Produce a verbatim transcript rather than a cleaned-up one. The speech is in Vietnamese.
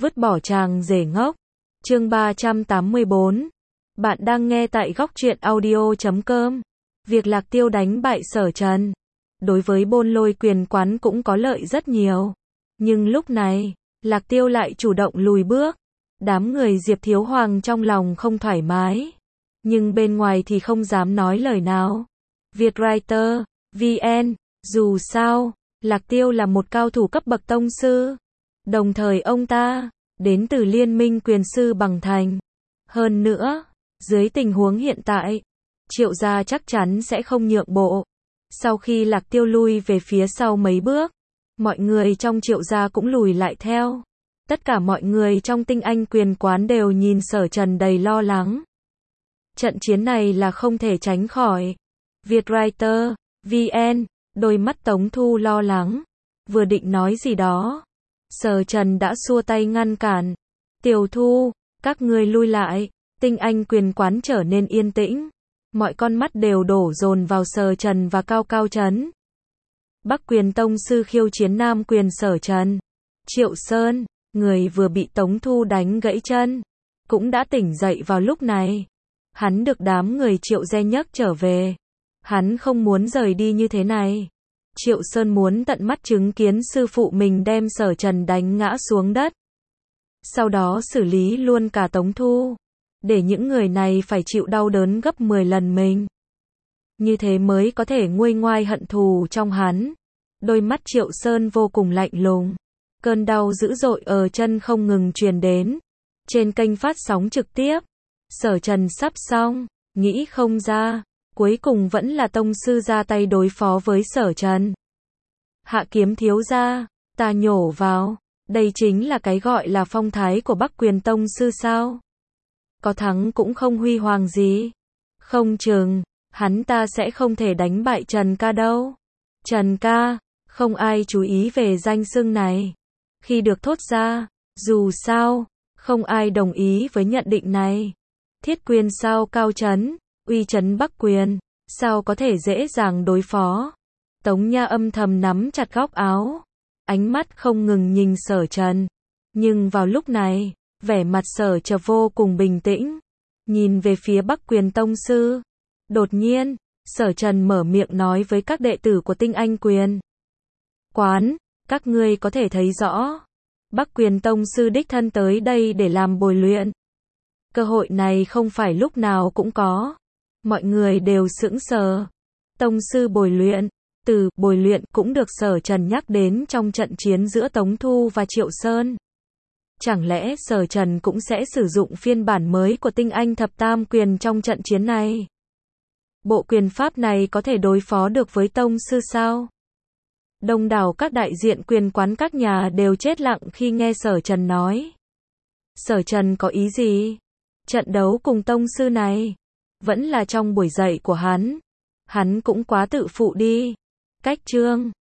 Vứt bỏ chàng rể ngốc. Chương ba trăm tám mươi bốn. Bạn đang nghe tại góc truyện audio chấm com. Việc Lạc Tiêu đánh bại Sở Trần, đối với Bôn Lôi Quyền Quán cũng có lợi rất nhiều. Nhưng lúc này, Lạc Tiêu lại chủ động lùi bước. Đám người Diệp Thiếu Hoàng trong lòng không thoải mái, nhưng bên ngoài thì không dám nói lời nào. Vietwriter vê en, dù sao, Lạc Tiêu là một cao thủ cấp bậc tông sư. Đồng thời ông ta đến từ Liên minh quyền sư bằng thành. Hơn nữa, dưới tình huống hiện tại, Triệu gia chắc chắn sẽ không nhượng bộ. Sau khi Lạc Tiêu lui về phía sau mấy bước, mọi người trong Triệu gia cũng lùi lại theo. Tất cả mọi người trong Tinh Anh Quyền Quán đều nhìn Sở Trần đầy lo lắng. Trận chiến này là không thể tránh khỏi. Vietwriter vê en, đôi mắt Tống Thu lo lắng, vừa định nói gì đó, Sở Trần đã xua tay ngăn cản. Tiểu Thu, các ngươi lui lại. Tinh Anh Quyền Quán trở nên yên tĩnh. Mọi con mắt đều đổ dồn vào Sở Trần và Cao Cao Trấn. Bắc Quyền Tông sư khiêu chiến Nam Quyền Sở Trần. Triệu Sơn, người vừa bị Tống Thu đánh gãy chân, cũng đã tỉnh dậy vào lúc này. Hắn được đám người Triệu Gia nhấc trở về. Hắn không muốn rời đi như thế này. Triệu Sơn muốn tận mắt chứng kiến sư phụ mình đem Sở Trần đánh ngã xuống đất. Sau đó xử lý luôn cả Tống Thu, để những người này phải chịu đau đớn gấp mười lần mình. Như thế mới có thể nguôi ngoai hận thù trong hắn. Đôi mắt Triệu Sơn vô cùng lạnh lùng. Cơn đau dữ dội ở chân không ngừng truyền đến. Trên kênh phát sóng trực tiếp, Sở Trần sắp xong, nghĩ không ra, cuối cùng vẫn là tông sư ra tay đối phó với Sở Trần. Hạ Kiếm thiếu gia, ta nhổ vào, đây chính là cái gọi là phong thái của Bắc Quyền tông sư sao? Có thắng cũng không huy hoàng gì. Không chừng, hắn ta sẽ không thể đánh bại Trần ca đâu. Trần ca, không ai chú ý về danh xưng này. Khi được thốt ra, dù sao, không ai đồng ý với nhận định này. Thiết quyền sao Cao Trấn, uy trấn Bắc Quyền, sao có thể dễ dàng đối phó. Tống Nha âm thầm nắm chặt góc áo, ánh mắt không ngừng nhìn Sở Trần. Nhưng vào lúc này, vẻ mặt Sở Trần vô cùng bình tĩnh, nhìn về phía Bắc Quyền tông sư. Đột nhiên, Sở Trần mở miệng nói với các đệ tử của Tinh Anh Quyền Quán, các ngươi có thể thấy rõ, Bắc Quyền tông sư đích thân tới đây để làm bồi luyện. Cơ hội này không phải lúc nào cũng có. Mọi người đều sững sờ. Tông sư bồi luyện, từ bồi luyện cũng được Sở Trần nhắc đến trong trận chiến giữa Tống Thu và Triệu Sơn. Chẳng lẽ Sở Trần cũng sẽ sử dụng phiên bản mới của Tinh Anh Thập Tam Quyền trong trận chiến này? Bộ quyền pháp này có thể đối phó được với tông sư sao? Đông đảo các đại diện quyền quán các nhà đều chết lặng khi nghe Sở Trần nói. Sở Trần có ý gì? Trận đấu cùng tông sư này, vẫn là trong buổi dạy của hắn. Hắn cũng quá tự phụ đi. Cách chương